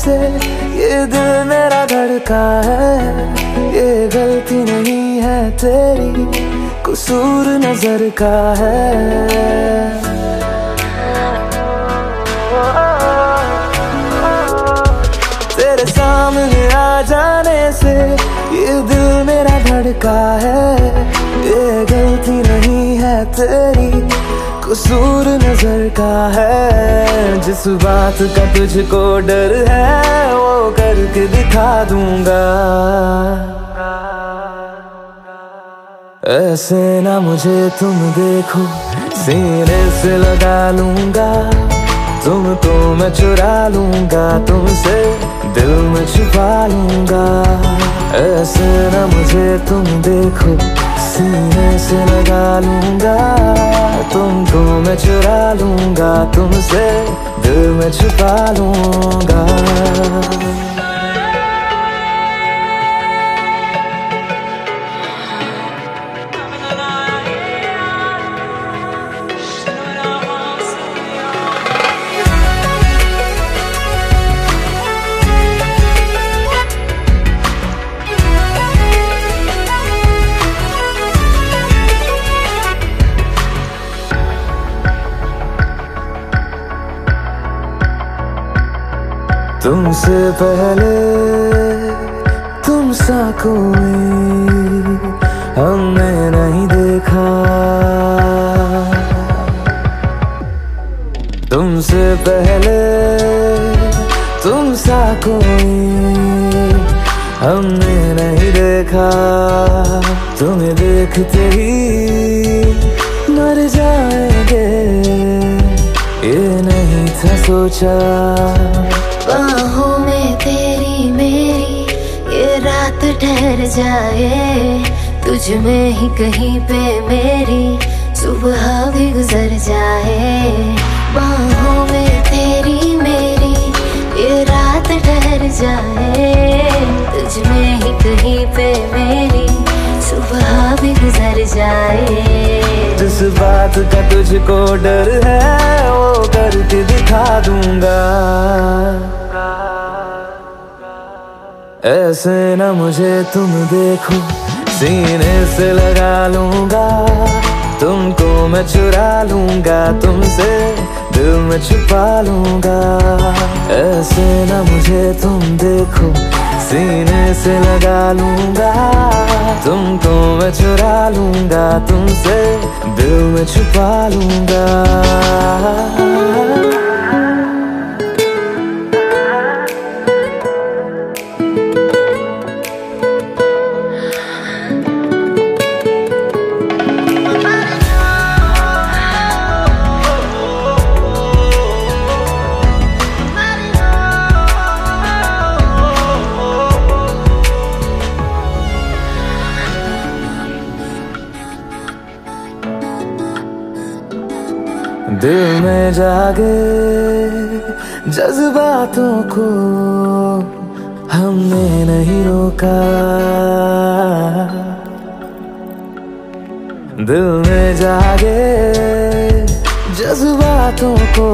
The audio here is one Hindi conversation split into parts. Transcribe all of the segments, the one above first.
से ये दिल मेरा धड़का है। ये गलती नहीं है तेरी, कसूर नजर का है। तेरे सामने आ जाने से ये दिल मेरा धड़का है। ये गलती नहीं है तेरी, कसूर नजर का है। जिस बात का तुझको डर है वो करके दिखा दूंगा। ऐसे ना मुझे तुम देखो, सीने से लगा लूंगा। तुमको मैं चुरा लूंगा, तुमसे दिल में छुपा लूंगा। ऐसे ना मुझे तुम देखो, सीने से लगा लूंगा। तुमको मैं चुरा लूंगा, तुमसे दिल में छुपा लूंगा। तुमसे पहले तुम सा कोई हमने नहीं देखा। तुमसे पहले तुम सा कोई हमने नहीं देखा। तुम्हें देखते ही मर जाएंगे, ये नहीं था सोचा। बाहों में तेरी मेरी ये रात ठहर जाए। तुझ में ही कहीं पे मेरी सुबह भी गुजर जाए। बाहों में तेरी मेरी ये रात ठहर जाए। तुझ में ही कहीं पे मेरी सुबह भी गुजर जाए। जिस बात का तुझको डर है वो करके दिखा दूंगा। ऐसे ना मुझे तुम देखो, सीने से लगा लूंगा। तुमको मैं चुरा लूंगा, तुमसे दिल में छुपा लूंगा। ऐसे ना मुझे तुम देखो, सीने से लगा लूंगा। तुमको मैं चुरा लूंगा, तुमसे दिल में छुपा लूंगा। दिल में जागे जज्बातों को हमने नहीं रोका। दिल में जागे जज्बातों को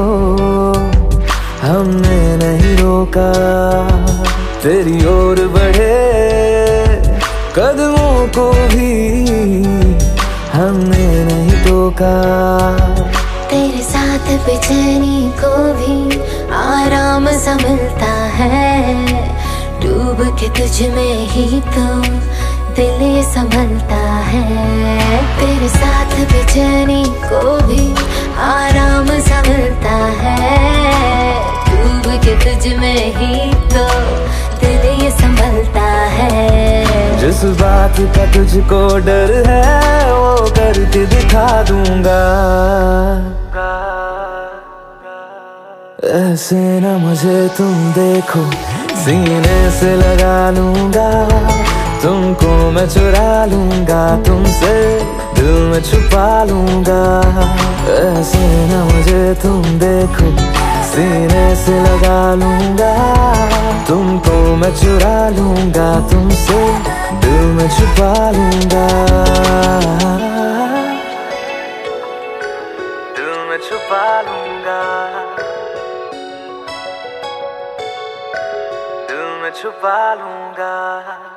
हमने नहीं रोका। तेरी ओर बढ़े कदमों को भी हमने नहीं टोका। तेरे साथ बेचैनी को भी आराम सा मिलता है। डूब के तुझ में ही तो दिल ये संभलता है। तेरे साथ बेचैनी को भी आराम सा मिलता है। डूब के तुझ में ही तो दिल ये संभलता है। जिस बात का तुझको डर है वो करके दिखा दूंगा। ऐसे ना मुझे तुम देखो, सीने से लगा लूंगा। तुमको मैं चुरा लूंगा, तुमसे दिल में छुपा लूंगा। ऐसे ना मुझे तुम देखो, सीने से लगा लूंगा। तुमको मैं चुरा लूंगा, तुमसे दिल में छुपा लूंगा। दिल में छुपा लूंगा। छुपा लूंगा।